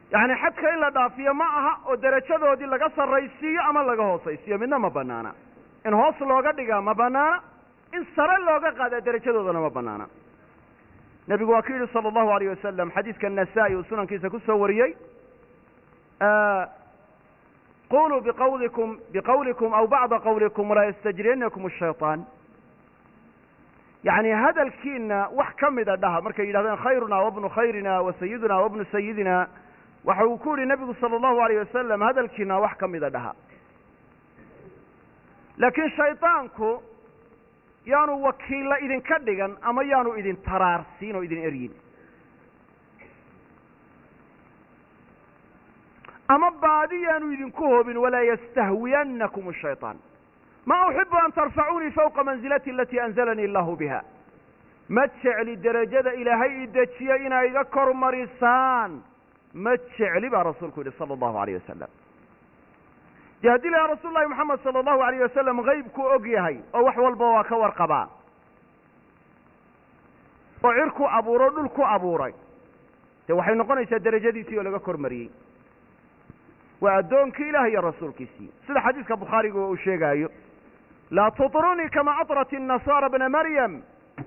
يعني حدك إلا دافية معها ودرجة دي لغا سريسية أما لغا هوسيسية منها ما بنانا إن هوس لغا ديغا ما بنانا إن سر لغا قادة درجة دي ما بنانا نبي وكيل صلى الله عليه وسلم حديث كالنسائي وسنن كيسا كسوريي قولوا بقولكم أو بعض قولكم ولا يستجرينكم الشيطان يعني هذا الكينا وحكم إذا دها مركا يدهدان خيرنا وابن خيرنا وسيدنا وابن سيدنا وحوكول النبي صلى الله عليه وسلم هذا الكينا وحكم إذا دها لكن شيطانكو يانو وكيلا إذن كدغان أما يانو إذن ترارسين وإذن إرين أما بعدي يانو إذن كهب ولا يستهوينكم الشيطان ما أحب أن ترفعوني فوق منزلتي التي أنزلني الله بها ما تشعلي درجة إلهي إدتشي إنا يذكر مريسان ما تشعلي برسولك صلى الله عليه وسلم جهدي يا رسول الله محمد صلى الله عليه وسلم غيبكو أقيهي أو وحوال بواك ورقبا وعركو أبورو دلكو أبوري وحي نقول إيسا درجة دي تيو لغا كورمري وأدونك إلهي يا رسول كيسي سيدا حديثك بخاري وشيغايو لا تطروني كما أطرت النصارى ابن مريم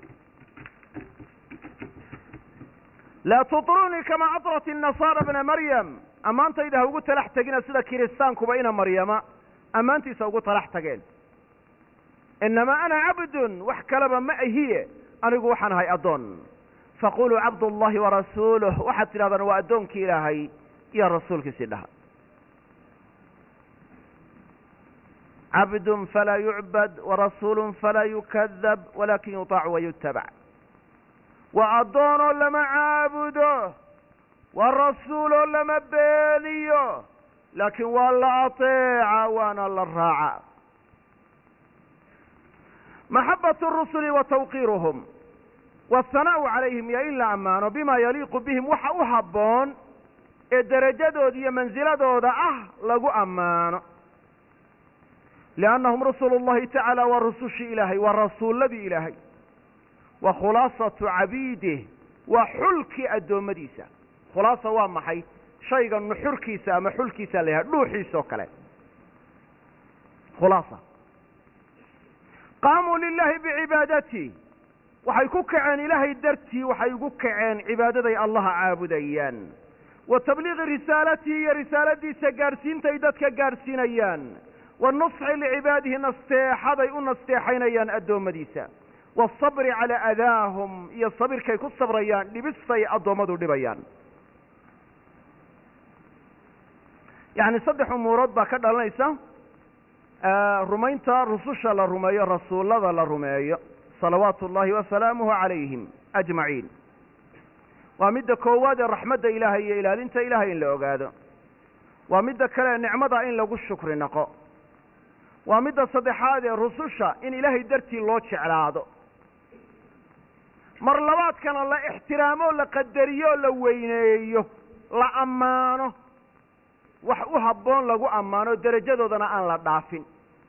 لا تطروني كما أطرت النصارى ابن مريم أما أنت إذا قلت لحتقين سيدا كريستانكو بين مريم أما أنت إذا قلت لحتقين إنما أنا عبد وحكلبا معي هي أنا أقول حان هاي أدون فقولوا عبد الله ورسوله وحتى هذا وأدونك إلهي يا رسولك سيدها عبد فلا يعبد ورسول فلا يكذب ولكن يطاع ويتبع وأدون لما عابده والرسول لما بينيه لكن والله أطيع وانا الراعى محبة الرسل وتوقيرهم والثناء عليهم يا إلا أمانه بما يليق بهم وحبون الدرجة دي منزلة دي لقو أمانه لأنهم رسول الله تعالى ورسوش إلهي والرسول الذي إلهي وخلاصة عبيده وحلك الدومديسة خلاصة وامحي شيئا نحركيسة محلكيسة لها نوحي سوكالي خلاصة قاموا لله بعبادته وحيكوك عن إلهي الدرتي وحيكوك عن عبادتي الله عابديان وتبليغ رسالته رسالتي سقارسين تيدتك قارسينيان والنصح لعباده نستيحضي نستيحينيان الدوم مديسة والصبر على أذاهم يا الصبر كيكو الصبريان لبسي الدومدو لبيان يعني صدح مربى كده ليس رمينتا رسوش للرمية رسول الله للرمية صلوات الله وسلامه عليهم أجمعين ومد كواد الرحمة إلهي إلى انت إلهي إن لأقاده ومد كلا نعمة إن لقو الشكر نقو ومد صدحات الرسوشة إن إلهي درتي الله شعراده مرلبات كان الله احترامه لقدريه لوينيه لأمانه وحبون لقو أمانه درجة دنا أن لا دافين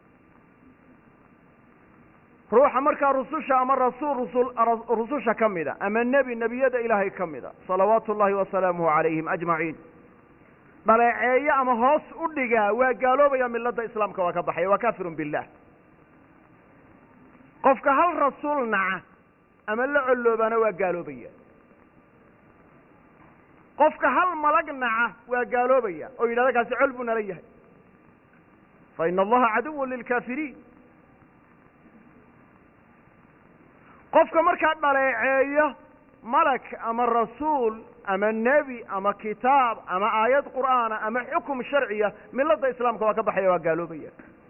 روح مركا رسوشة أما رسوشة كمدا أما النبي يد إلهي كمدا صلوات الله وسلامه عليهم أجمعين بلعي أما هوس أدقا وقالوا بيا من لدى إسلامك وكبحي وكافر بالله قفك هل رسولنا أما اللي علوبنا وقالوا بيا قفك هل ملقنا وقالوا بيا وإلى ذلك سعلبنا ليه فإن الله عدو للكافرين قفك مركا بلعي ملك أما الرسول أما النبي أما كتاب أما آيات قرآن أما حكم شرعية من لدى إسلامك وكبحي وقالوا بيا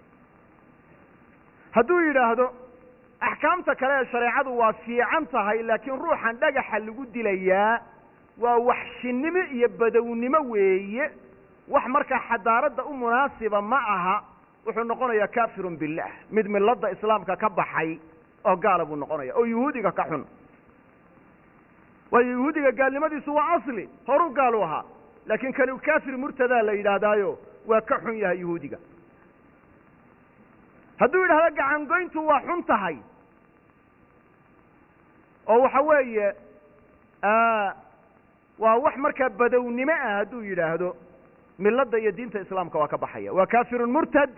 هدو يلاهدو أحكامتك لا الشريعة وفيعنتها لكن روحا دقح اللي قد ليا ووحش النمي يبدو النموي وحمركا حدارة مناسبة معها وحو نقول يا كافر بالله مد من لدى إسلامك كبحي أو قالبوا نقول أو يهودك كحن ويهودك قال لماذا سوى أصلي هرو قالوها لكن كانوا كافر مرتدى لإله دايو وكحن يا يهودك هدو إله لقى عن قينتو وحنتهي أو حوية waa wax markaa badownimo ah hadduu yidhaahdo milladda iyo diinta islaamka waa ka baxaya waa kaafirun murtad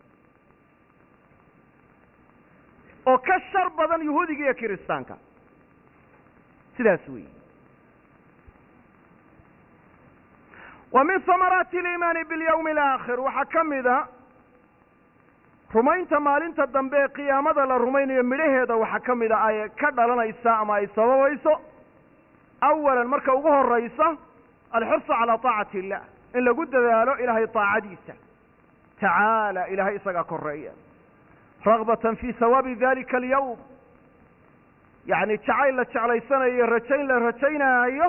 oo ka shar badan yuhuudiga iyo kiristaanka sidaas weeyi wa min hamaraati aliimaani biاlyawmi alaakhir waxaa ka mida rumaynta maalinta dambe ee qiyaamada la rumaynayo midhaheeda waxaa ka mida ay ka dhalanaysa ama ay sababayso awalan marka ugu horaysa alxirsu calaa taacati illah in lagu dadaalo ilaahay taacadiisa tacaala ilahay isagaa koreeya ragbatan fii hawaabi dalika alyawm yacni jacayl la jeclaysanayo rajayn la rajaynaayo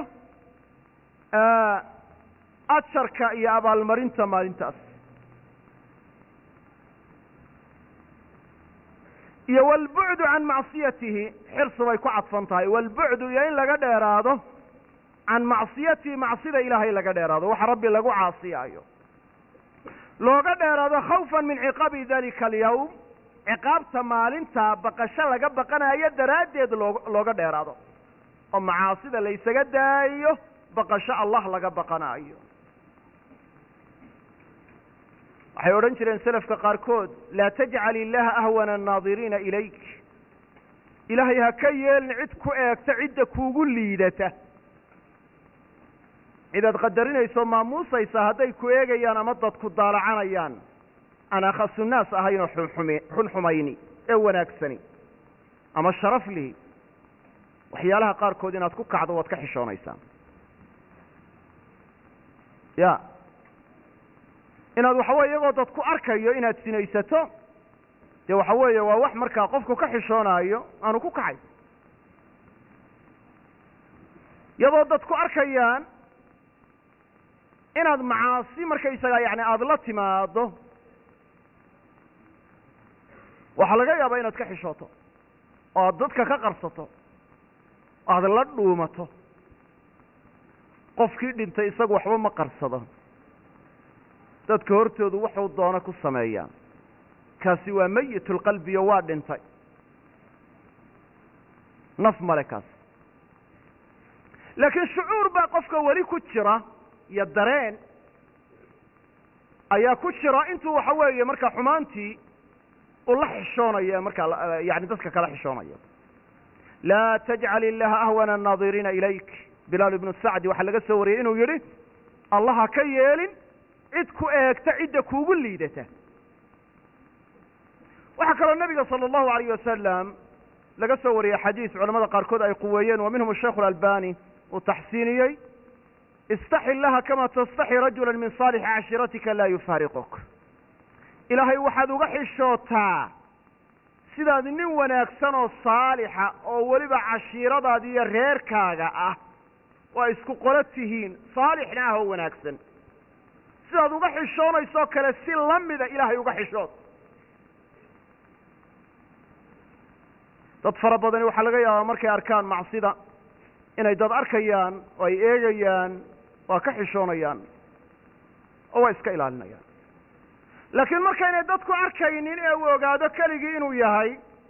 ajarka iyo abaalmarinta maalintaas iyo waalbucdu can macsiyatihi xirsi bay ku cadfan tahay waalbucdu iyo in laga dheeraado can macsiyatihi macsida ilaahay laga dheeraado waxa rabbi lagu caasiyaayo looga dheeraado khawfan min ciqaabi dalika alyawm ciqaabta maalintaa baqasho laga baqanayo daraaddeed looga dheeraado oo macaasida laysaga daayo baqasho allah laga baqanaayo waxay odhan jireen selafka qaarkood laa tajcal illaha ahwana annaadiriina ilayk ilaahay ha ka yeelin cid ku eegta cidda kuugu liidata cidaad qadarinayso maamuusaysa hadday ku eegayaan ama dadku daalacanayaan aan akhasu naas ahaynoo xunxumayni ee wanaagsani ama sharaf lihi waxyaalaha qaarkood inaad ku kacdo waad ka xishoonaysaa ya inaad waxa weye iyagoo dad ku arkayo inaad sinaysato dee waxa weeye waa wax markaa qofku ka xishoonaayo aanu ku kacay iyadoo dad ku arkayaan inaad macaasi markaysagaa yani aada la timaado waxaa laga yaabaa inaad ka xishooto oo aad dadka ka qarsato aada la dhuumato qofkii dhintay isagu waxba ma qarsado dadka hortoodu wuxuu doono ku sameeyaa kaasi waa mayitulqalbiyo waa dhintay naf male kaas laakiin shucuur baa qofka weli ku jira iyo dareen ayaa ku jira intuu waxa weeye markaa xumaantii uu la xishoonayo markaa yani dadka kala xishoonayo laa tajcal illaha ahwana annaadiriina ilayk bilaal ibnu sacdi waxaa laga soo wariyey inuu yidhi allah ha ka yeelin cid ku eegta cidda kuugu liidata waxaa kaloo nabiga salى اllahu alayh wasalam laga soo wariyey xadiis culamada qaarkood ay quweeyeen wa minhum asheikh اlalbani uu taxsiiniyey istaxi illaha kama tastaxi rajula min saalixi cashiiratika laa yufaariquk ilaahay waxaad uga xishootaa sidaad nin wanaagsan oo saalixa oo weliba cashiiradaadi iyo reerkaaga ah waa isku qolo tihiin saalixna ah oo wanaagsan sidaad uga xishoonaysoo kale si la mida ilaahay uga xishood dad fara badani waxaa laga yaabaa markay arkaan macsida inay dad arkayaan oo ay eegayaan waa ka xishoonayaan oo waa iska ilaalinayaan laakiin markaynay dadku arkaynin ee uu ogaado keligii inuu yahay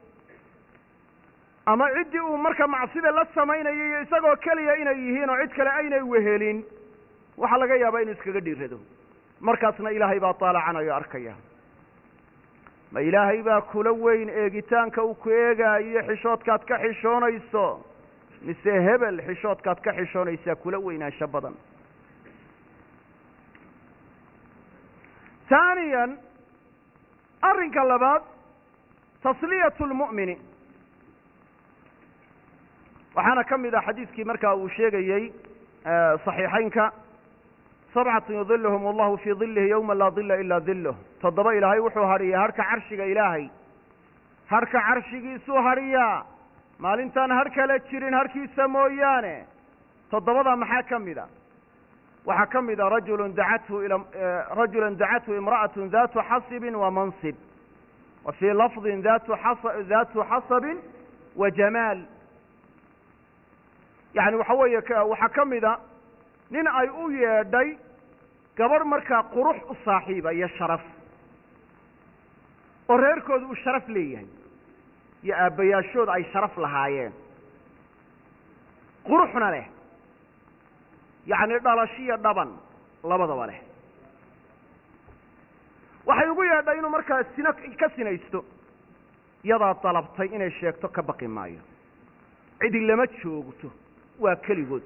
ama ciddii uu marka macsida la samaynayo iyo isagoo keliya inay yihiin oo cid kale aynay wehelin waxaa laga yaabaa inuu iskaga dhiirado markaasna ilaahay baa taalacanaya arkaya ma ilaahay baa kula weyn eegitaanka uu ku eegaayo xishoodkaad ka xishoonayso mise hebel xishoodkaad ka xishoonaysaa kula weynaansho badan ثaaniya arrinka labaad tasliyaة اlmu'mini waxaana ka mid ah xadiidkii markaa uu sheegayey صaxiixaynka sabcaة yudilhm اllahu fii dilihi ywma laa dila ila dilah toddoba ilaahay wuxuu hadhiyaa harhka carshiga ilaahay harhka carshigiisuu hadhiyaa maalintaan har kale jirin harkiisa mooyaane toddobada maxaa ka mid a waxaa ka mid a rajula dacathu imra'aة datu xasibi wa mansib wa fii lafظi datu xasabin wa jamaal yani waxa weeye waxaa ka mida nin ay u yeedhay gabadh markaa qurux u saaxiiba iyo sharaf oo reerkooda uu sharaf leeyahay iyo aabbayaashooda ay sharaf lahaayeen quruxna leh yacni dhalashiyo dhaban labadaba leh waxay ugu yeedhay inuu markaa sino ka sinaysto yadaa dalabtay inay sheegto ka baqi maayo cidi lama joogto waa keligood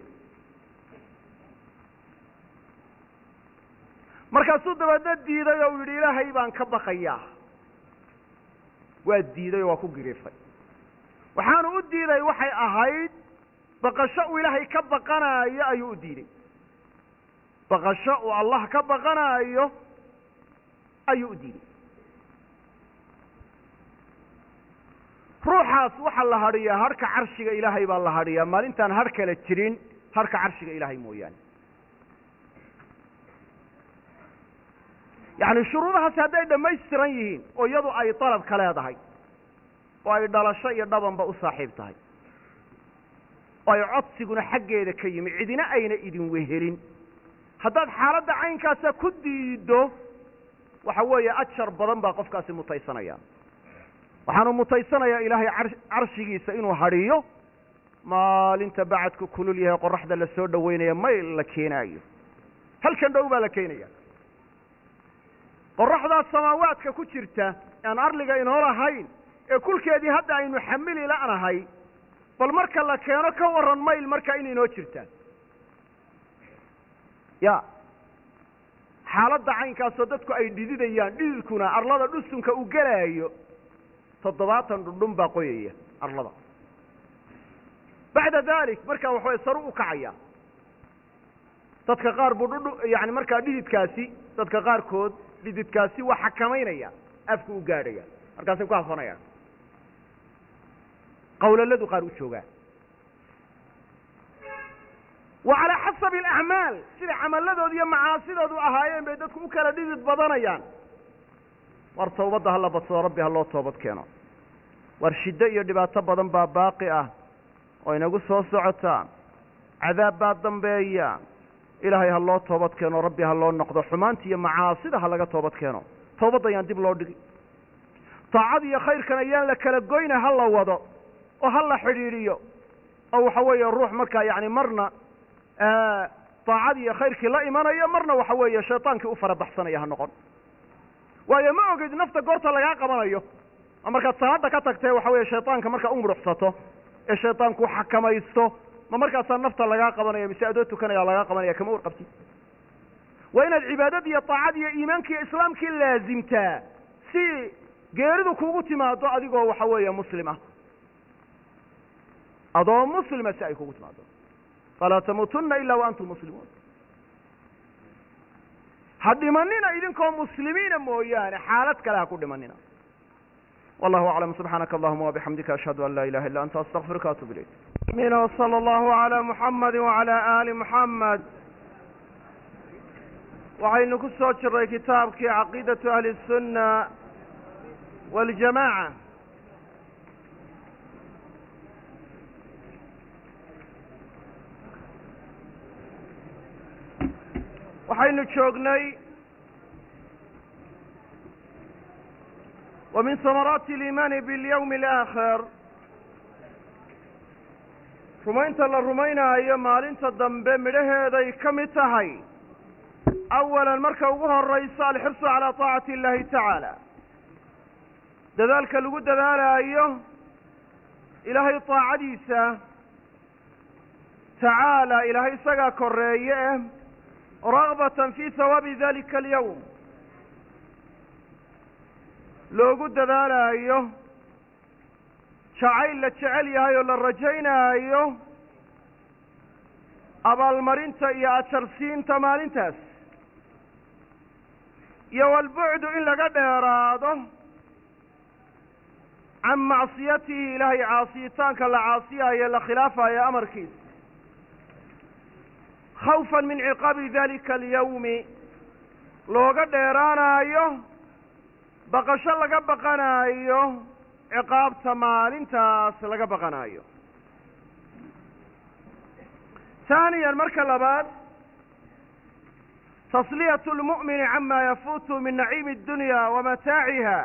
markaasuu dabeedna diiday oo uu yidhi ilaahay baan ka baqayaa waa diiday oo waa ku giriifay waxaanu u diiday waxay ahayd baqasho uu ilaahay ka baqanaayo ayuu u diiday baqasho uu allah ka baqanaayo ayuu u diiday ruuxaas waxaa la hadhiyaa harka carshiga ilaahay baa la hadhiyaa maalintaan har kale jirin harka carshiga ilaahay mooyaane yacni shuruudahaasi hadday dhammaystiran yihiin oo iyadu ay dalab ka leedahay oo ay dhalasho iyo dhabanba u saaxiib tahay oo ay codsiguna xaggeeda ka yimi cidina ayna idin wehelin haddaad xaaladda caynkaasa ku diiddo waxa weeye ajar badan baa qofkaasi mutaysanaya waxaanu mutaysanayaa ilaahay carshigiisa inuu hadhiyo maalinta bacadku kulul yahay qoraxda la soo dhowaynaya mayl la keenaayo halkan dhow baa la keenaya qoraxdaas samaawaadka ku jirta aan arliga inoo lahayn ee kulkeedii hadda aynu xamili la'nahay bal marka la keeno ka warran mayl marka in inoo jirtaan ya xaaladda caynkaasoo dadku ay dhididayaan dhididkuna arlada dhusunka u gelaayo 70 dhundhun baa qoyaya arlada bacda dalik markaa waxaway saru u kacaya dadka qaar buu yani markaa dhididkaasi dadka qaarkood dhididkaasi waa xakamaynaya afku u gaadhaya markaasay ku hafanayaan qawlaladu qaar u joogaa wa calaa xasabi alacmaal sida camaladooda iyo macaasidoodu ahaayeen bay dadku u kala dhidid badanayaan war tawbadda hala badsado rabbi ha loo toobad keeno war shiddo iyo dhibaato badan baa baaqi ah oo inagu soo socotaa cadaab baa dambeeya ilaahay ha loo toobad keeno rabbi ha loo noqdo xumaanta iyo macaasida ha laga toobad keeno toobadda ayaan dib loo dhigi taacada iyo khayrkan ayaan la kala goyna ha la wado oo ha la xidhiidhiyo oo waxa weeye ruux markaa yacni marna taacadii iyo khayrkii la imanayo marna waxa weeye shaytaankii u farabaxsanaya ha noqon waayo ma ogid nafta goorta lagaa qabanayo oo markaad salaada ka tagtee waxa weeye shaytaanka markaa u muruxsato ee shaytaanku xakamaysto ma markaasaa nafta lagaa qabanaya mise adoo tukanaya lagaa qabanaya kama warqabtid waa inaad cibaadadii iyo taacadii iyo iimaankii iyo islaamkii laazimtaa si geeridu kuugu timaado adigoo waxa weeye muslim ah adoo muslima si ay kugu timaado falaa tamuutunna ilaa wa antum muslimuun ha dhimanina idinkoo muslimiina mooyaane xaalad kale ha ku dhimanina wallahu aclam subxaanaka allahuma wabixamdika ashhadu an laa ilaha illa anta astaqfiruka waatubu ilayk وصلى الله على محمد وعلى آل محمد waxaynu ku soo jiray kitaabkii caqiidatu ahli الsunna waاljamaaca waxaynu joognay ومن ثمرات الإيمان باليوم الآخر rumaynta la rumaynaayo maalinta dambe midhaheeday ka mid tahay awalan marka ugu horaysa alxirsu calaa taacati illaahi tacaala dadaalka lagu dadaalaayo ilaahay taacadiisa tacaala ilaahay isagaa koreeye eh ragbatan fii hawaabi dalika alyawm loogu dadaalaayo jacayl la jecel yahay oo la rajaynaayo abaalmarinta iyo ajarsiinta maalintaas iyo walbucdu in laga dheeraado can macsiyatihi ilaahay caasiyitaanka la caasiyayo la khilaafayo amarkiisa khawfan min ciqaabi dalika alyawmi looga dheeraanaayo baqasho laga baqanaayo ciqaabta maalintaas laga baqanaayo ثaaniyan marka labaad tasliyat اlmu'mini cama yafuutu min naciimi اdunya wamataaciha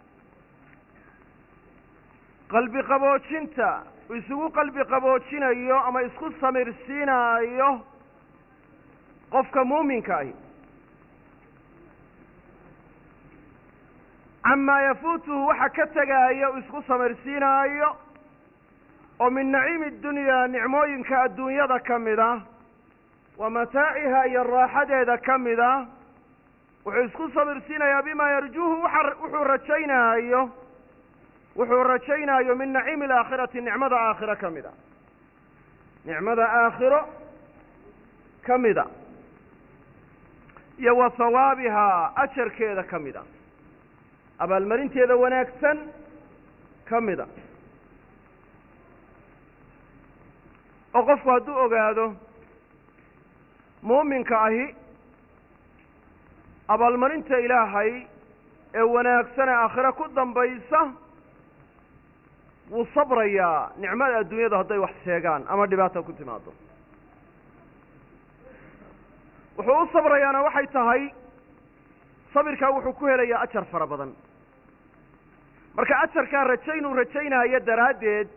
qalbi qaboojinta isugu qalbi qaboojinayo ama isku samirsiinaayo qofka muuminka ahi camaa yafuutuhu waxa ka tegaayo u isku samirsiinaayo oo min naciimi dunyaa nicmooyinka adduunyada ka mid ah wa mataaciha iyo raaxadeeda ka mid ah wuxuu isku sabirsiinayaa bimaa yarjuuhu wuxuu rajaynaayo min naciimi alaakhirati nicmada aakhiro ka mid a nicmada aakhiro ka mida iyo wa hawaabihaa ajarkeeda ka mid a abaalmarinteeda wanaagsan ka mida oo qofku hadduu ogaado muuminka ahi abaalmarinta ilaahay ee wanaagsan ee aakhiro ku dambaysa wuu sabrayaa nicmada adduunyada hadday wax sheegaan ama dhibaata ku timaado wuxuu u sabrayaana waxay tahay sabirkaa wuxuu ku helayaa ajar fara badan marka ajarkaa rajaynuu rajaynaayo daraaddeed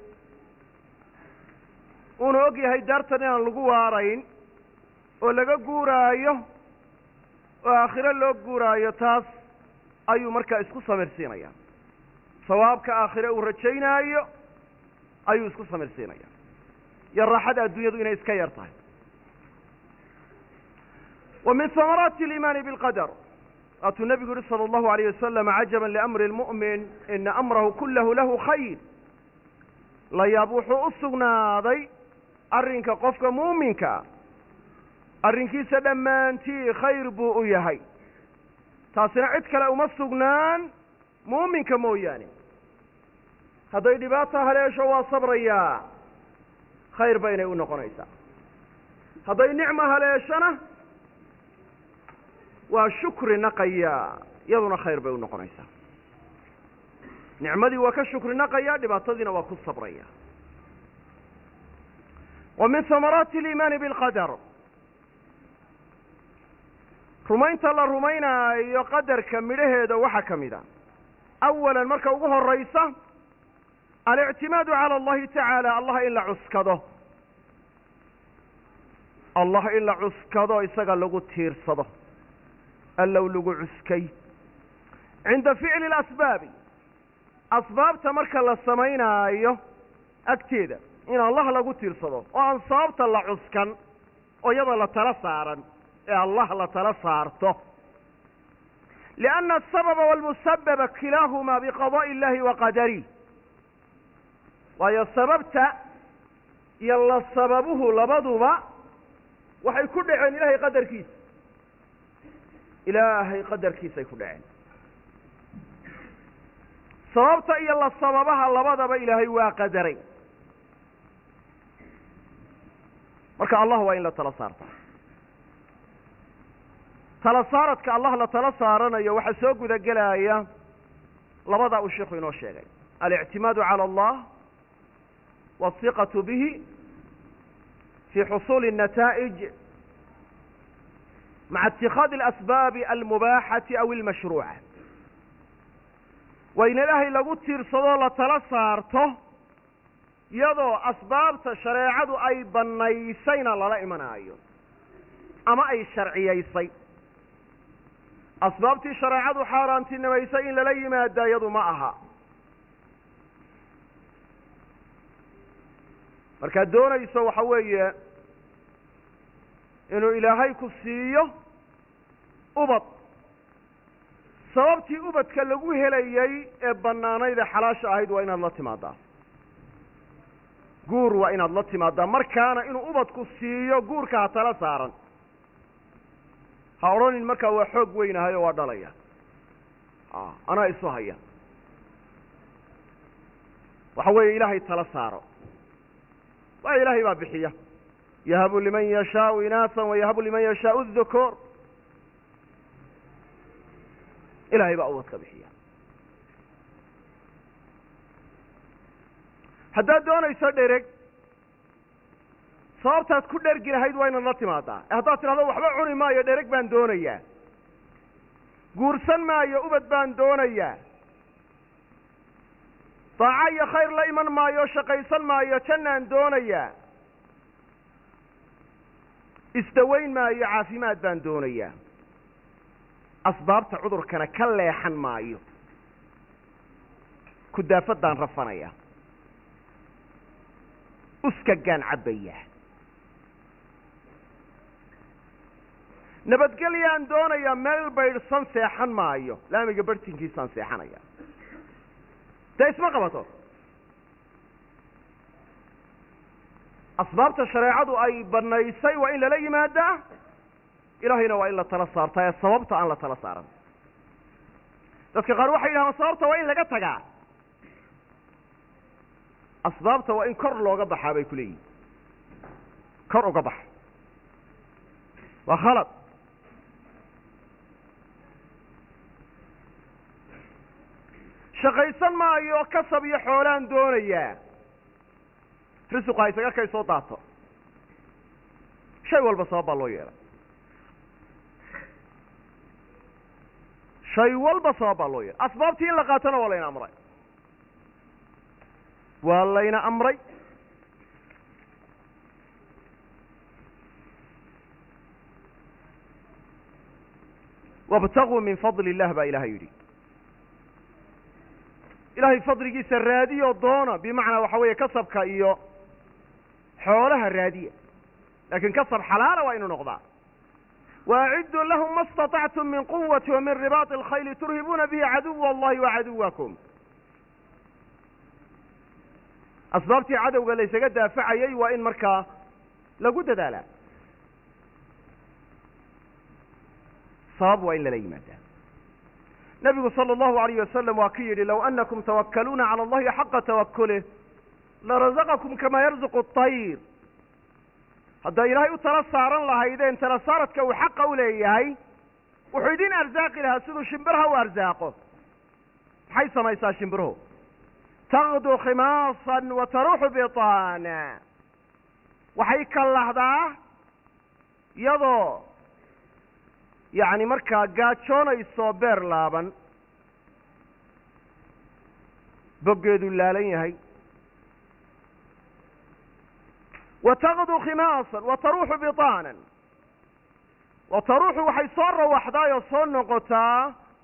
uuna og yahay daartan inaan lagu waarayn oo laga guuraayo oo aakhiro loo guuraayo taas ayuu markaa isku samirsiinayaa sawaabka aakhire uu rajaynaayo ayuu isku samirsiinayaa iyo raaxada adduunyadu inay iska yar tahay wa min hamaraati aliimaani bilqadar waatuu nebigu yihi sala allahu alayh wasalam cajaban liamri lmu'min ina amrahu kullahu lahu khayr layaab wuxuu u sugnaaday arrinka qofka muuminkaa arrinkiisa dhammaantii khayr buu u yahay taasina cid kale uma sugnaan muuminka mooyaane hadday dhibaata haleesho waa sabrayaa khayr baynay u noqonaysaa hadday nicmo haleeshona waa shukri naqayaa iyaduna khayr bay u noqonaysaa nicmadii waa ka shukri naqayaa dhibaatadiina waa ku sabraya wa min hamaraati aliimaani bilqadar rumaynta la rumaynaayo qadarka midhaheeda waxaa ka mid a awalan marka ugu horaysa alictimaadu cala allahi tacaala allah in la cuskado allah in la cuskado isaga lagu tiirsado allow lagu cuskay cinda ficli اlasbaabi asbaabta marka la samaynaayo agteeda in allah lagu tiirsado oo aan sababta la cuskan oo iyada la tala saaran ee allah la tala saarto lianna asababa walmusababa kilaahumaa biqadaa'i illahi wa qadarih waayo sababta iyo la sababuhu labaduba waxay ku dhaceen ilaahay qadarkiisa ilaahay qadarkiisay ku dhaceen sababta iyo la sababaha labadaba ilaahay waa qadaray marka allah waa in la tala saarta tala saaradka allah la tala saaranayo waxaa soo guda gelaya labadaa uu sheikhu inoo sheegay alictimaadu cala allah waasiqatu bihi fi xusuuli الnataa'ij maca itikaadi alasbaabi almubaaxati aw almashruuca waa in ilaahay lagu tiirsadoo la tala saarto iyadoo asbaabta shareecadu ay bannaysayna lala imanaayo ama ay sharciyaysay asbaabtii shareecadu xaaraantinimaysay in lala yimaada iyadu ma aha markaad doonayso waxa weeye inuu ilaahay ku siiyo ubad sababtii ubadka lagu helayey ee bannaanayd ee xalaasha ahayd waa inaad la timaadaa guur waa inaad la timaadaa markaana inuu ubadku siiyo guurka ha tala saaran ha odhanin markaa waa xoog weynahay oo waa dhalaya anaa isu haya waxa weeye ilaahay tala saaro waayo ilaahay baa bixiya yahabu liman yashaau inaasan wayahabu liman yashaau dhukuur ilaahay baa ubadka bixiya haddaad doonayso dhereg sababtaad ku dhergi lahayd waa inaad la timaadaa haddaad tidhahdo waxba cuni maayo dhereg baan doonayaa guursan maayo ubad baan doonayaa daaco iyo khayr la iman maayo shaqaysan maayo jannaan doonayaa isdawayn maayo caafimaad baan doonayaa asbaabta cudurkana ka leexan maayo kudaafadaan rafanaya uskagaan cabbayaa nabadgelyaan doonayaa meel baydhsan seexan maayo laamiga bartinkiisaan seexanaya dee isma qabato asbaabta shareecadu ay banaysay waa in lala yimaadaa ilaahayna waa in la tala saartaa ee sababta aan la tala saaran dadka qaar waxay yidhahdaan sababta waa in laga tagaa asbaabta waa in kor looga baxaa bay ku leeyihin kor uga bax waa khalad shaqaysan maayo kasab iyo xoolaan doonayaa risuqa isaga kay soo daato shay walba sabab baa loo yeelay shay walba sabab baa loo yeelay asbaabtii in la qaatona waa layna amray waa layna amray wabtaguu min fadli illah baa ilahay yidhi ilahay fadligiisa raadiyo doona bimacnaa waxa weeye kasabka iyo xoolaha raadiya laakiin kasab xalaala waa inuu noqdaa waacidduu lahum ma اstaطactum min quwati wa min ribaaطi اlkhayli turhibuuna bihi caduwa allahi wa caduwakum asbaabtii cadowga laysaga daafacayay waa in markaa lagu dadaalaa sabab waa in lala yimaadaa nabigu salى اllahu alayh wasalam waa ki yidhi low anakum tawakkaluuna calى allahi xaqa tawakulih larazaqakum kama yarzuqu الطayr hadday ilaahay u tala saaran lahaydeen tala saaradka uu xaqa u leeyahay wuxuu idin arsaaqi lahaa siduu shimbiraha u arsaaqo maxay samaysaa shimbiruhu taqdu khimaasan wa taruuxu bitaana waxay kallahdaa iyadoo yacni markaa gaajoonayso beer laaban boggeedu laalan yahay wa taqdu khimaasan wa taruuxu bitaanan wa taruuxu waxay soo rawaxdaayoo soo noqotaa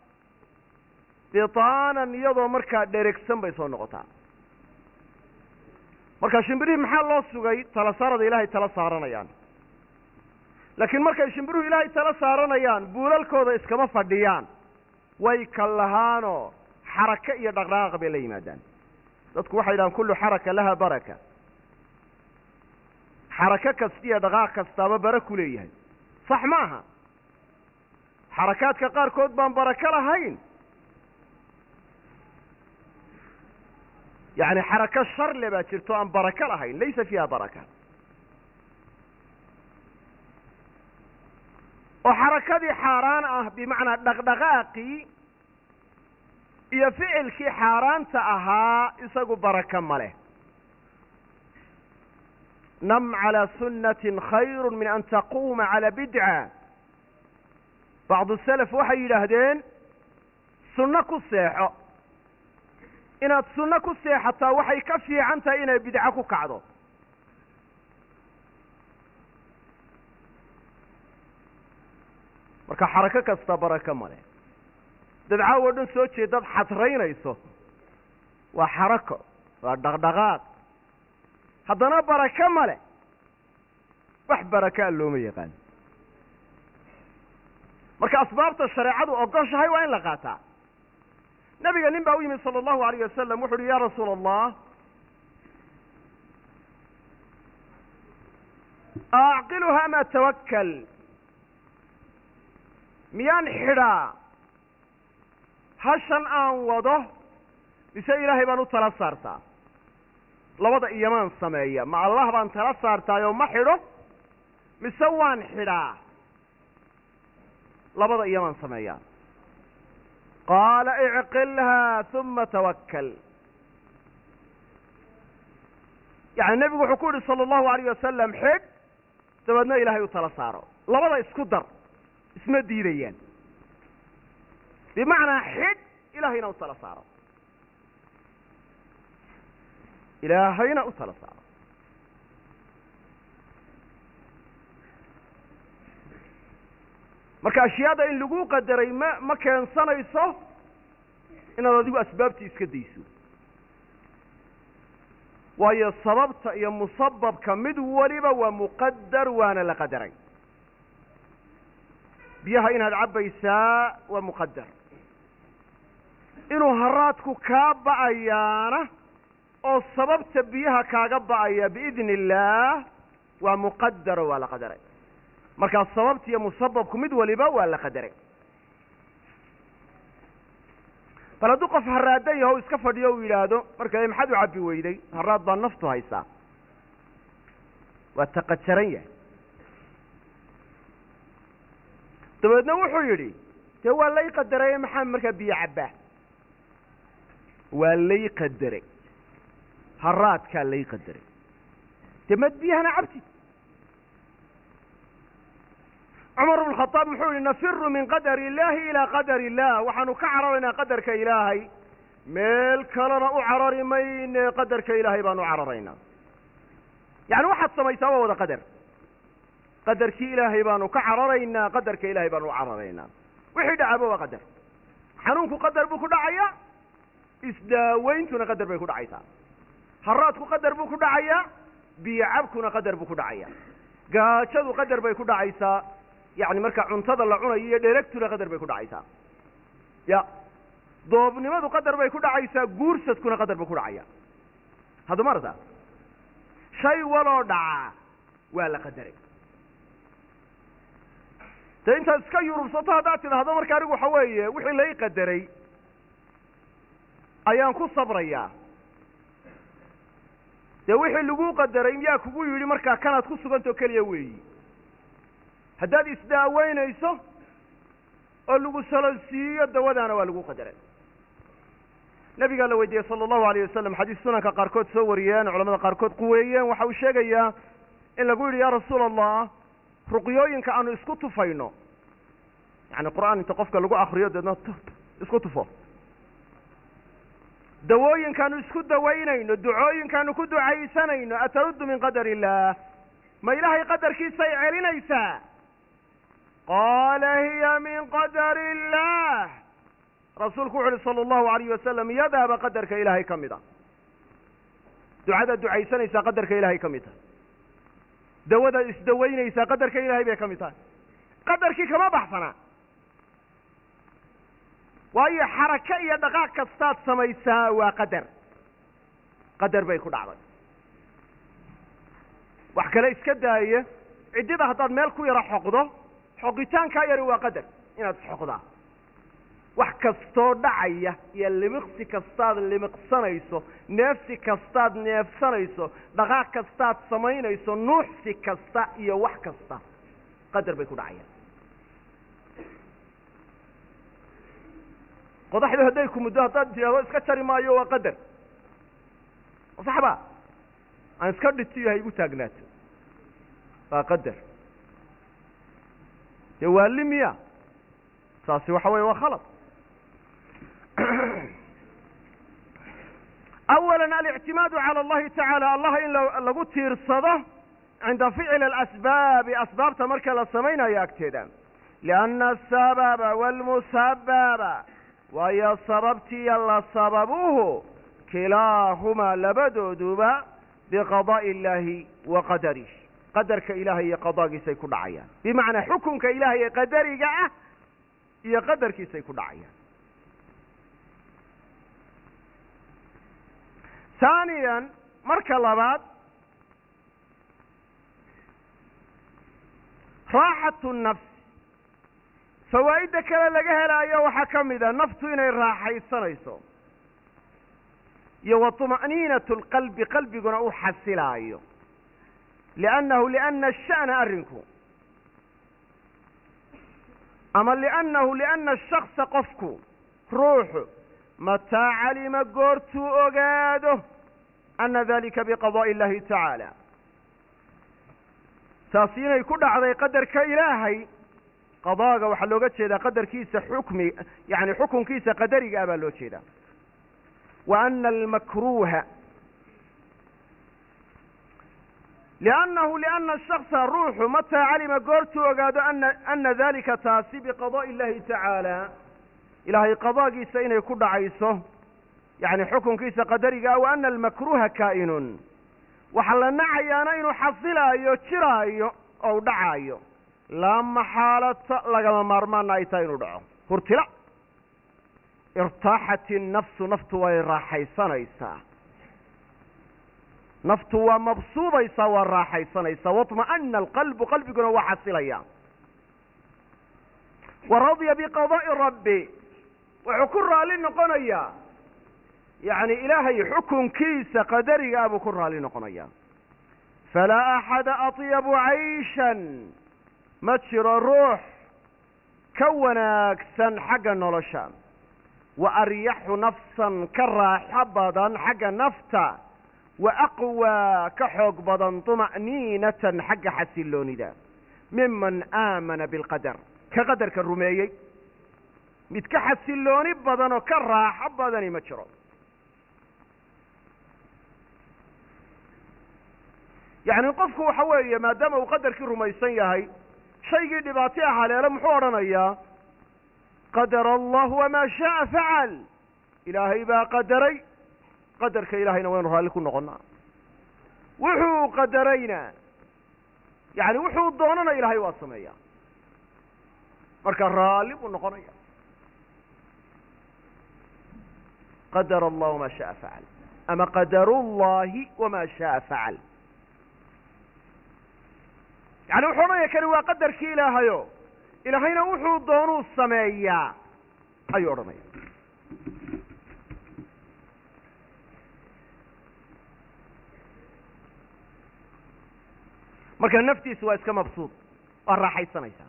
bitaanan iyadoo markaa dheregsan bay soo noqotaa marka shimbirihii maxaa loo sugay tala saarada ilaahay tala saaranayaan laakiin markay shimbiruhu ilaahay tala saaranayaan buulalkooda iskama fadhiyaan way kallahaanoo xarake iyo dhaqdhaqaaq bay la yimaadaan dadku waxay yidhahaan kullu xaraka laha baraka xarako kasta iyo dhaqaaq kastaaba barako leeyahay sax ma aha xarakaadka qaarkood baan barako lahayn yacni xarako sharle baa jirto aan barako lahayn laysa fiiha baraka oo xarakadii xaaraan ah bimacnaa dhaqdhaqaaqii iyo ficilkii xaaraanta ahaa isagu baraka ma leh nam calىa sunnatin khayru min an taquuma calى bidca bacdu salaf waxay yidhaahdeen sunno ku seexo inaad sunno ku seexataa waxay ka fiican tahay inay bidco ku kacdo marka xarako kasta baraka ma leh dad caawo dhan soo jeedaad xadraynayso waa xarako waa dhaqdhaqaaq haddana baraka ma leh wax barakaa looma yaqaan marka asbaabta shareecadu ogoshahay waa in la qaataa nabiga nin baa u yimid salى اllahu alayh wasalam wuxu uhi ya rasuula allah acqiluha am atawakkal miyaan xidhaa hashan aan wado mise ilaahay baan u tala saartaa labada iyomaan sameeya ma allah baan tala saartaayoo ma xidho mise waan xidhaa labada iyomaan sameeyaa qaala icqilhaa uma tawakkal yani nebigu wuxuu ku yidhi salى اllahu alayh wasalam xidh dabeedna ilaahay u tala saaro labada isku dar isma diidayaan bimacnaa xidh ilaahayna u tala saaro ilaahayna u tala saaro marka ashyaada in lagu qadaray ma keensanayso inaad adigu asbaabtii iska dayso waayo sababta iyo musabbabka mid waliba waa muqaddar waana la qadaray biyaha inaad cabbaysaa waa muqaddar inuu haraadku kaa ba'ayaana oo sababta biyaha kaaga ba'aya biidni illaah waa muqaddar waa la qadaray markaa sababta iyo musabbabku mid waliba waa la qadaray bal hadduu qof haraadan yaho iska fadhiyo uu yidhaahdo marka maxaad u cabbi weyday haraad baa naftu haysaa waa taqajaran yahay dabeedna wuxuu yidhi dee waa lay qadaray maxaa markaa biyo cabbaa waa lay qadaray haraadkaa lay qadaray dee mad biyahana cabtid cumar bnu khadaab muxuu yihi nafiru min qadari illaahi ilaa qadari illah waxaanu ka cararaynaa qadarka ilaahay meel kalena u carari mayne qadarka ilaahay baanu u cararaynaa yacni waxaad samaysaa waa wada qadar qadarkii ilaahay baanu ka cararaynaa qadarka ilaahay baanu u cararaynaa wixii dhacaba waa qadar xanuunku qadar buu ku dhacayaa isdaawayntuna qadar bay ku dhacaysaa haraadku qadar buu ku dhacayaa biyo cabkuna qadar buu ku dhacayaa gaajadu qadar bay ku dhacaysaa yacni marka cuntada la cunayo iyo dheregtuna qadar bay ku dhacaysaa ya doobnimadu qadar bay ku dhacaysaa guursadkuna qadar buu ku dhacaya haddama aragtaa shay waloo dhaca waa la qadaray dee intaad iska yurubsato haddaad tidhaahdo marka anigu waxa weeye wixii lay qadaray ayaan ku sabrayaa dee wixii lagu qadaray miyaa kugu yidhi markaa kanaad ku sugantao keliya weeyi haddaad isdaaweynayso oo lagu salolsiiyo dawadaana waa lagu qadaray nabigaa la weydiiyey sala allahu alayh wasalam xadiis sunanka qaarkood soo wariyeen culamada qaarkood quweeyeen waxa uu sheegayaa in lagu yidhi yaa rasuula allah ruqyooyinka aanu isku tufayno yacni qur'aan inta qofka lagu akriyo deedna isku tufo dawooyinkaanu isku dawaynayno ducooyinkaanu ku ducaysanayno ataruddu min qadar illaah ma ilaahay qadarkiisay celinaysaa qaala hiya min qadar illaah rasuulku wuxu uhi sala allahu alayh wasalam iyadaaba qadarka ilaahay ka mid a ducadaad ducaysanaysaa qadarka ilaahay ka mid tahay dawadaad isdawaynaysaa qadarka ilaahay bay ka mid tahay qadarkii kama baxsana waayo xaraka iyo dhaqaaq kastaad samaysaa waa qadar bay ku dhacday wax kale iska daaye ciddida haddaad meel ku yaro xoqdo xoqitaankaa yari waa qadar inaad isxoqdaa wax kastoo dhacaya iyo limiqsi kastaad limiqsanayso neefsi kastaad neefsanayso dhaqaaq kastaad samaynayso nuuxsi kasta iyo wax kasta qadar bay ku dhacayaan qodaxdu hadday ku muddo haddaad tihaado iska jari maayo waa qadar saxba aan iska dhitiyo ha igu taagnaato waa qadar dee waa limiya saasi waxa weeye waa khalad awala alictimaadu cala allahi tacaala allah in lagu tiirsado cinda ficli alasbaabi asbaabta marka la samaynayo agteeda lianna asababa waalmusababa waayo sababtiiyo la sababuhu kilaahumaa labadooduba biqadaa'i illaahi wa qadarih qadarka ilaahay iyo qadaagiisay ku dhacayaan bimacnaa xukunka ilaahay ee qadariga ah iyo qadarkiisay ku dhacayaan haaniyan marka labaad raaxatu nafs fawaa'idda kale laga helaayo waxaa ka mid a naftu inay raaxaysanayso iyo wa طuma'niinatu اlqalbi qalbiguna u xasilaayo lianna asha'na arrinku ama lianna ashaksa qofku ruuxu mataa calima goortuu ogaado ana dalika biqadaa'i illahi tacaala taasi inay ku dhacday qadarka ilaahay qadaaga waxaa looga jeedaa qadarkiisa xukmi yani xukunkiisa qadariga ah baa loo jeedaa wa ana almakruuha لأن الشخص الروح متى علم قرت وقاد أن ذلك تاسي بقضاء الله تعالى إلهي قضاء سين يكون عيسه يعني حكم كيس قدري أو أن المكروه كائن وحلنا عيانين حصلا يتشرا أو دعايو لا محالة لقم مرمان ايتين دعو هرتلا ارتاحت النفس نفط وراحي سنيسا نفط ومبسوطيسا وراحي سنيسا واطمأن القلب قلبنا وحصليا ورضي بقضاء ربي وحكر للنقنيا يعني إلهي حكم كيس قدري أبو كرها لنقنيا فلا أحد أطيب عيشا متشر الروح كونك سن حق النولشان وأريح نفسا كراح بضا حق نفتا وأقوى كحق بضا طمأنينة حق حسلوني دا ممن آمن بالقدر كقدر كالرميي متكحسلوني بضا وكراح بضا متشر يعني قفكو حوية ما دام وقدر كالرميسان يهي شيء دباتي حالي محورنا إياه قدر الله وما شاء فعل إلهي با قدري قدر كإلهينا وين رها لكم نقلنا وحو قدرينا يعني وحو الضوننا إلهي واصمية مركا الرالب ونقلنا قدر الله وما شاء فعل أما قدر الله وما شاء فعل يعني وحونا يكنوا قدر كي إلهيو إلهينا وحو الضونو السمية أيو رمي مركا نفتي سواء اسكا مبسوط والراحي سنيسا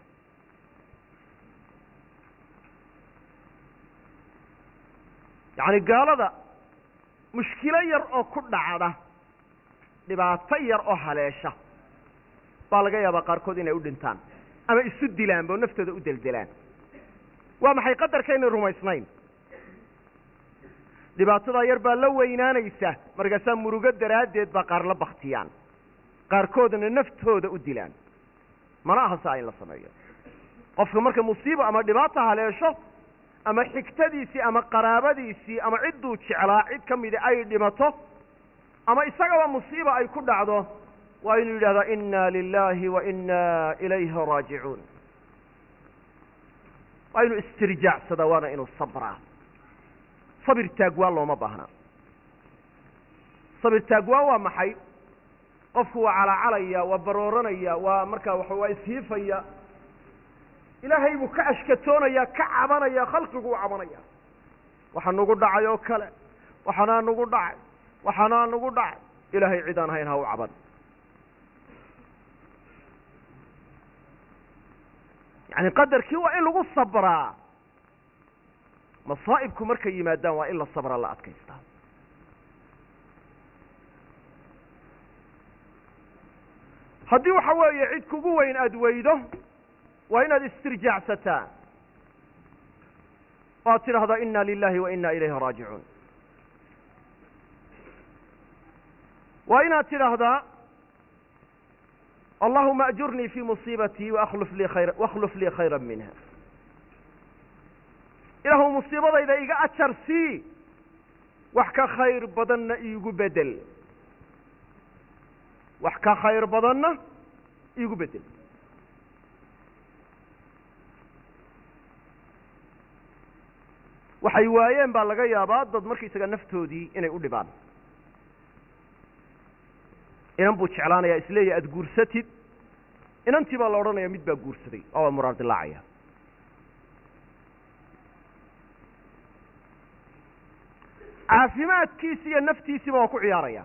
يعني قال هذا مشكلة يرأو كل عادة لبعطي يرأو هلاشة بالغا يا بقاركود inay u dhintaan ama isu dilaan boo naftooda u dildilaan waa maxay qadarka inay rumaysnayn dhibaatada yar baa la weynaanaysa markaas muruga daraadeed ba qaar la baqtiyaan qaarkoodna naftooda u dilaan mana aha saa in la sameeyo qofka marka musiibo ama dhibaato haleesho ama xigtadiisi ama qaraabadiisi ama ciduu jeclaa cid kamid ay dhimato ama isagaba musiibo ay ku dhacdo وإن يقول إنا لله وإنا إليه راجعون وإن استرجاع سدوانا إنه الصبر صبر تقوى الله ما بهنا صبر تقوى ومحي قفوا علي وبرورني ومركا وحوا إسهيفيا إلهي مكأشكتونا يا كعبنا يا خلقك وعبنا وحن نقول دعا يوكلا وحنا نقول دعا وحنا نقول دعا إلهي عيدان هينها وعبد يعني قدر كي وإن لغو الصبرا مصائبكم مركا يمادان وإلا الصبر الله أتكيستا هدي وحواي يعيدكو قوين أدويده وإن الاسترجاع ستان قاتل هذا إنا لله وإنا إليه راجعون وإن أتل هذا اللهم أجرني في مصيبتي واخلف لي خيرا منها إله مصيبة إذا إيقا أتشرسي وحكا خير بدن إيقو بدل وحكا خير بدن إيقو بدل waxay waayeen baa laga yaabaa dad markii isaga naftoodii inay u dhibaan inan buu jeclaanayaa isleeyahay aad guursatid inantii baa la odhanayaa mid baa guursaday oo muraad dilaacaya caafimaadkiisi iyo naftiisiiba waa ku ciyaaraya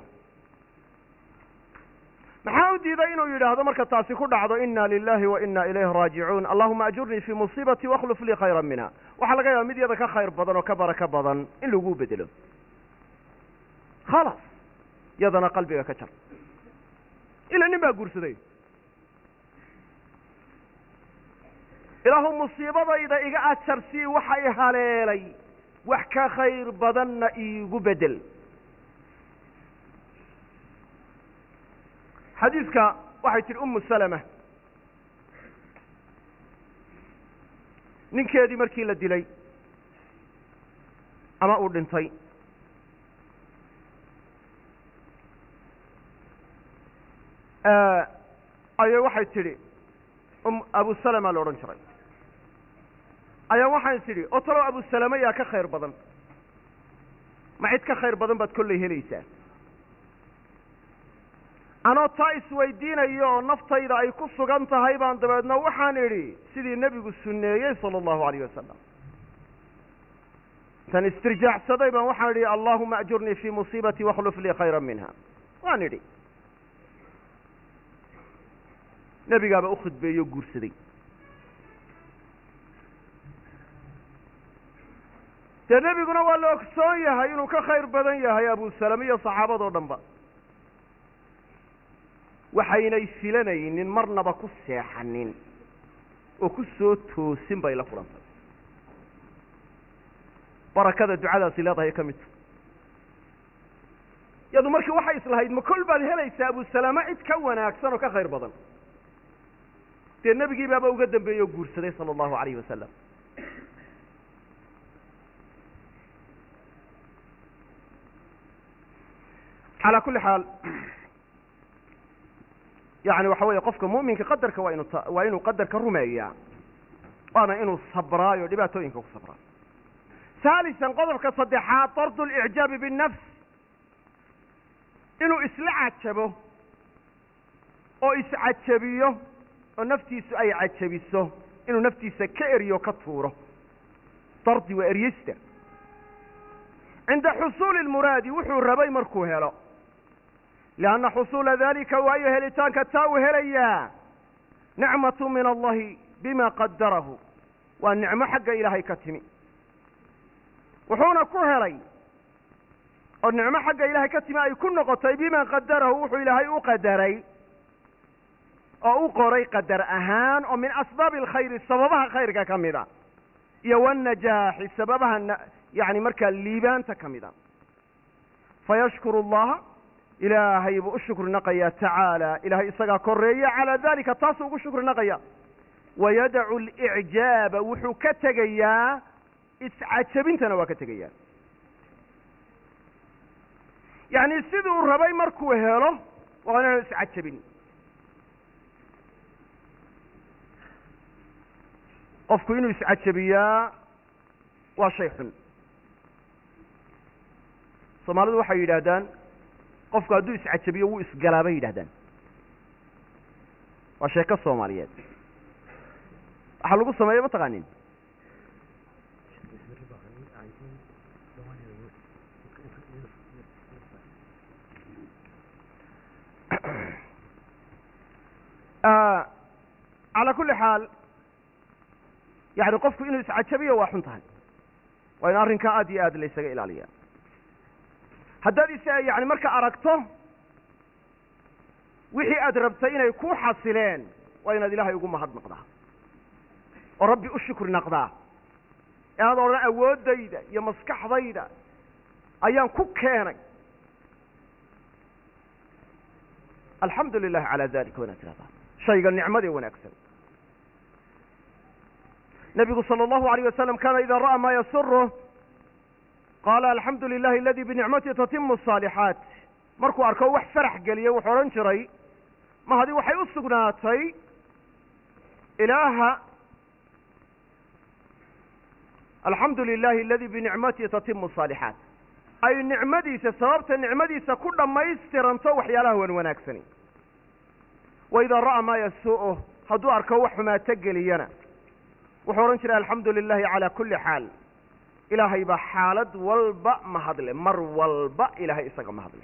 maxaa u diiday inuu yidhaahdo marka taasi ku dhacdo inna lillahi wa inna ilayhi raajicuun allahuma ajurnii fii musiibatii wakhluf lii khayran minha waxaa laga yaaba mid yada ka khayr badan oo ka baraka badan in lagu bedelo khalaas yadana qalbiga ka jar ila nin baa guursaday ilaahu musiibadayda iga ajarsii waxay haleelay wax ka khayr badanna iigu bedel xadiidka waxay tidhi ummu salama ninkeedii markii la dilay ama uu dhintay ayay waxay tidhi abu salama la odhan jiray ayaa waxaan tidhi oo talow abu salama yaa ka khayr badan ma cid ka khayr badan baad kollay helaysaa anoo taa isweydiinayo oo naftayda ay ku sugan tahay baan dabeedna waxaan idhi sidii nebigu sunneeyey sala allahu alayh wasalam tan istirjaacsaday baan waxaan idhi allahuma ajurnii fii musiibatii wakhluf lii khayran minha waan idhi nebigaaba u khudbeeyo guursaday dee nebiguna waa la ogsoon yahay inuu ka khayr badan yahay abu salama iyo saxaabadoo dhan ba waxaynay filanaynin marnaba ku seexanin oo ku soo toosin bay la kulantay barakada ducadaasi leedahay ka midta yadu markii waxay islahayd ma kol baad helaysaa abu salama cid ka wanaagsan oo ka khayr badan dee nebigii baaba uga dambeeyey oo guursaday sala allahu alayhi wasalam calaa kulli xaal yani waxa weeye qofka mu'minka qadarka waa inuu qadarka rumeeyaa waana inuu sabraayo dhibaatooyinka ku sabraa haalisan qodobka saddexaad dardu اlicjaabi biالnafs inuu isla cajabo oo iscajabiyo oo naftiisu ay cajabiso inuu naftiisa ka eriyo ka tuuro dardi waa eryista cinda xusuuli اlmuraadi wuxuu rabay markuu helo lianna xusuula dalika waayo helitaanka taa uu helayaa nicmatu min allahi bima qadarahu waa nicmo xagga ilaahay ka timi wuxuuna ku helay oo nicmo xagga ilaahay ka timi ay ku noqotay bima qadarahu wuxuu ilaahay u qadaray oo u qoray qadar ahaan oo min asbaabi alkhayri sababaha khayrka ka mida iyo wanajaaxi sababaha yani markaa liibaanta ka mida fayashkuru allaha ilaahay buu u shukri naqaya tacaala ilahay isagaa koreeya calaa dalika taasuu ugu shukri naqaya wayadacu اlicjaaba wuxuu ka tegayaa iscajabintana waa ka tegayaa yani siduu rabay markuu helo waa inaanu iscajabin qofku inuu iscajabiyaa waa shay xun soomaalidu waxay yidhaahdaan qofku hadduu iscajabiyo wuu isgalaa bay yidhahdaan waa sheeko soomaaliyeed waxaa lagu sameeya ma taqaanin calaa kulli xaal yani qofku inuu iscajabiyo waa xun tahay waa in arrinkaa aad iyo aad la ysaga ilaaliya haddaad yani marka aragto wixii aad rabtay inay ku xasileen waa inaad ilaahay ugu mahadnaqdaa oo rabbi u shukri naqdaa ee aad odhan awooddayda iyo maskaxdayda ayaan ku keenay alxamdu lilahi calaa dalika wanaad tiraahdaa shayga nicmadee wanaagsan nebigu salى اllahu alayh wasalam kaana ida ra'aa ma yasuruh qaala alxamdu lilahi aladi binicmati tatimu الصaalixaat markuu arko wax farax geliye wuxuu odhan jiray mahadi waxay u sugnaatay ilaaha alxamdu lilahi aladi binicmati tatimu الصaalixaat ay nicmadiisa sababta nicmadiisa ku dhammaystiranto waxyaalaha wan wanaagsani waidaa ra'aa maa yasuu'uh hadduu arko wax xumaato geliyana wuxuu odhan jiray alxamdu lilahi calaa kulli xaal ilaahay baa xaalad walba mahadle mar walba ilaahay isaga mahadle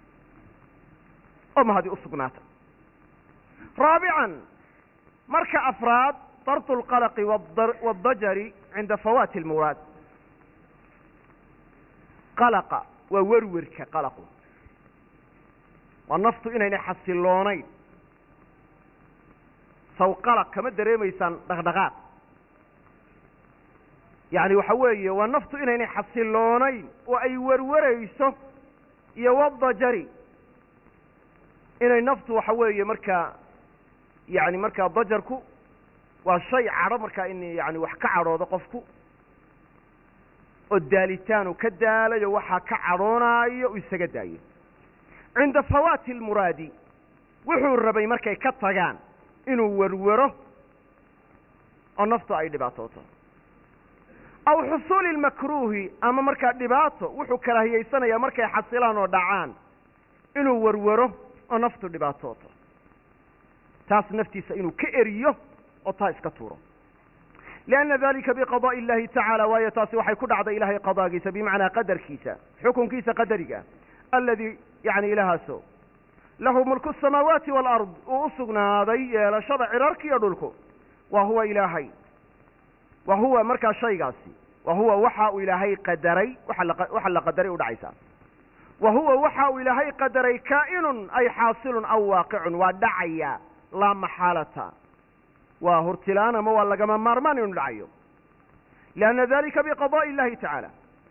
oo mahadi u sugnaata raabican marka afraad dardu اlqalaqi waاdajari cinda fawaati اlmuraad qalaqa waa werwerka qalaqu waa naftu inaynay xasiloonayn saw qalaq kama dareemaysaan dhaqdhaqaaq yani waxa weeye waa naftu inaynay xasiloonayn oo ay werwarayso iyo wadajari inay naftu waxa weeye markaa yani markaa dajarku waa shay cadho markaa in yani wax ka cadhoodo qofku oo daalitaanu ka daalayo waxaa ka cadhoonaayo uu isaga daayo cinda fawaati almuraadi wuxuu rabay markay ka tagaan inuu werwero oo naftu ay dhibaatooto aw xusuuli almakruuhi ama markaa dhibaato wuxuu karaahiyaysanaya markay xasilaan oo dhacaan inuu werwero oo naftu dhibaatooto taas naftiisa inuu ka eriyo oo taa iska tuuro lianna dalika biqadaa'i illahi tacaala waayo taasi waxay ku dhacday ilaahay qadaagiisa bimacnaa qadarkiisa xukunkiisa qadariga alladii yani ilahaaso lahu mulku asamaawaati waalard uu u sugnaaday yeelashada cirarka iyo dhulku wa huwa ilaahay wa huwa markaa shaygaasi wa huwa waxa uu ilaahay qadaray waxa la qadaray u dhacaysaa wa huwa waxa uu ilaahay qadaray kaa'inun ay xaasilun aw waaqicun waa dhacaya laa maxaalata waa hurtilaan ama waa lagama maarmaan inuu dhacayo lianna dalika biqadaa'i illahi tacaala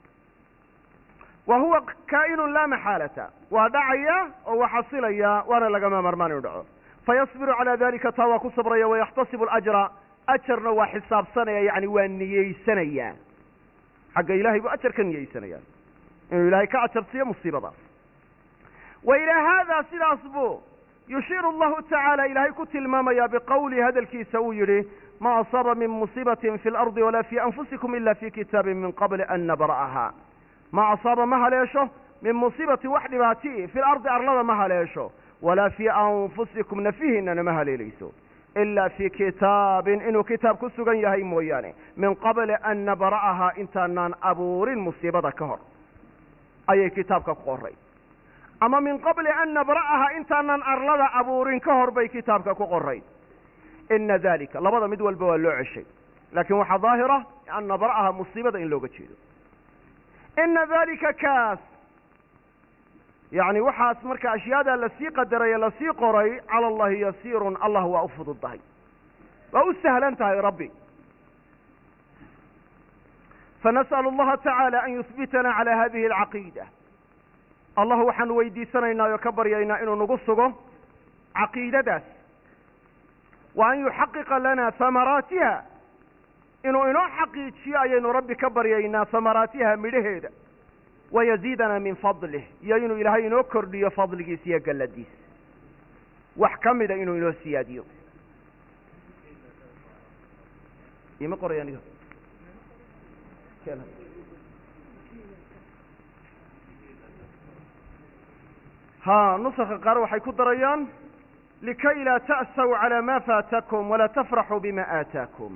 wa huwa kaa'inun laa maxaalata waa dhacaya oo waa xasilaya waana lagama maarmaan inuu dhaco fayasbiru calaa dalika taa waa ku sabraya wayaxtasibu alajra ajarna waa xisaabsanaya yani waa niyeysanaya xagga ilahay buu ajar ka niyeysanaya inuu ilaahay ka ajarsiiyo musiibadaas wa ilaa haadaa sidaas buu yushiiru allahu tacaala ilaahay ku tilmaamaya biqowlihi hadalkiisa uu yidhi ma asaaba min musiibatin fi lardi walaa fii anfusikum ila fi kitaabin min qabli an nabra'aha ma asaaba ma haleesho min musiibati wax dhibaati fi lardi arlada ma haleesho walaa fii anfusikum nafihiinana ma haleelayso ilaa fii kitaabin inuu kitaab ku sugan yahay mooyaane min qabli an nabra'ahaa intaanaan abuurin musiibada ka hor ayay kitaabka ku qoray ama min qabli an nabra'ahaa intaanaan arlada abuurin ka hor bay kitaabka ku qoray ina dalika labada mid walba waa loo ceshay laakiin waxaa daahira an nabra'ahaa musiibada in looga jeedo ina dalika kaas yani waxaas marka ashyaada lasii qadaray lasii qoray cala allahi yasiirun allah waa u fududdahay waa u sahlan tahay rabbi fanas'alu allaha tacaala an yuhbitana cala hadihi alcaqiida allah waxaanu weydiisanaynaa oo ka baryaynaa inuu nagu sugo caqiidadaas wa an yuxaqiqa lana hamaraatiha inuu inoo xaqiijiyo ayaynu rabbi ka baryaynaa hamaraatiha midhaheeda wayaziidana min fadlih iyo inuu ilaahay inoo kordhiyo fadligiisa iyo galladiisa wax ka mida inuu inoo siyaadiyo ima qoraya aniga ha nusakha qaar waxay ku darayaan likay laa ta'saw calaa ma faatakum walaa tafraxuu bima aataakum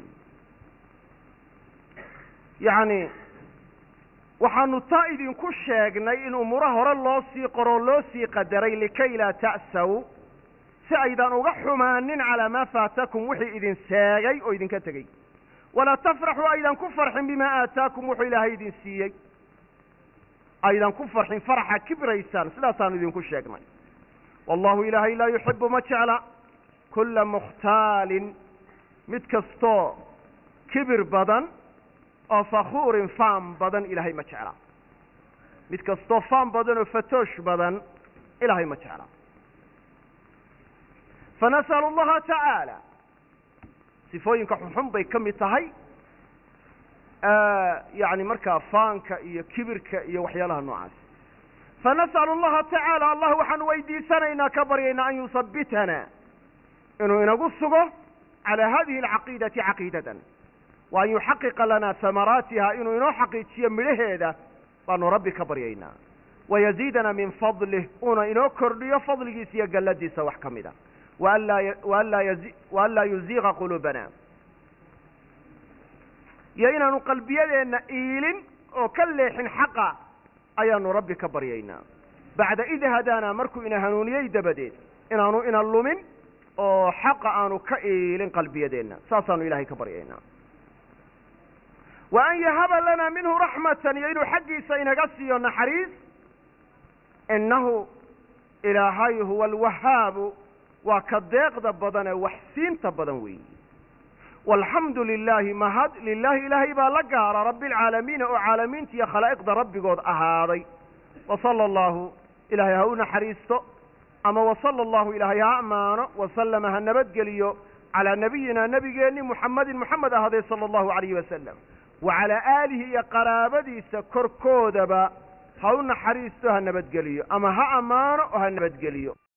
yani waxaanu taa idinku sheegnay in umuura hore loo sii qoroo loo sii qadaray likay laa ta'saw si aydan uga xumaanin calaa maa faatakum wixii idin seegay oo idinka tegey walaa tafraxuu aydan ku farxin bimaa aataakum wuxuu ilaahay idin siiyey aydan ku farxin faraxa kibraysaan sidaasaanu idinku sheegnay wallahu ilaahay laa yuxibu ma jecla kulla mukhtaalin mid kastoo kibir badan oo fakhuurin faam badan ilaahay ma jecla mid kastoo faam badan oo fatoosh badan ilaahay ma jecla fanas'alu allaha tacaala sifooyinka xunxun bay ka mid tahay yani markaa faanka iyo kibirka iyo waxyaalaha noocaas fanas'alu allaha tacaala allah waxaanu weydiisanaynaa ka baryaynaa an yusabitana inuu inagu sugo calaa hadihi alcaqiidati caqiidadan wa an yuxaqiqa lanaa hamaraatiha inuu inoo xaqiijiyo midhaheeda baanu rabbi ka baryaynaa wayaziidana min fadlih uuna inoo kordhiyo fadligiisa iyo galladiisa wax ka mida waan laa yuziiqa quluubana iyo inaanu qalbiyadeenna iilin oo ka leexin xaqa ayaanu rabbi ka baryaynaa bacda id hadaanaa markuu ina hanuuniyey dabadeed inaanu ina lumin oo xaqa aanu ka iilin qalbiyadeenna saasaanu ilaahay ka baryaynaa wa an yahaba lanaa minhu raxmatan iyo inuu xaggiisa inaga siiyo naxariis innahu ilaahay huwa alwahaabu waa ka deeqda badan ee wax siinta badan weeyi walxamdu lilaahi mahad lilaahi ilaahay baa la gaara rabbi alcaalamiina oo caalamiinta iyo khalaa'iqda rabbigood ahaaday wa sala allahu ilaahay ha u naxariisto أما وصلى الله إلهي أمانه وسلم هالنبت قليو على نبينا نبي محمد هذا صلى الله عليه وسلم وعلى آله يا قرابدي سكر كودبا هون حريستها النبت قليو أما ها أمانه وهالنبت قليو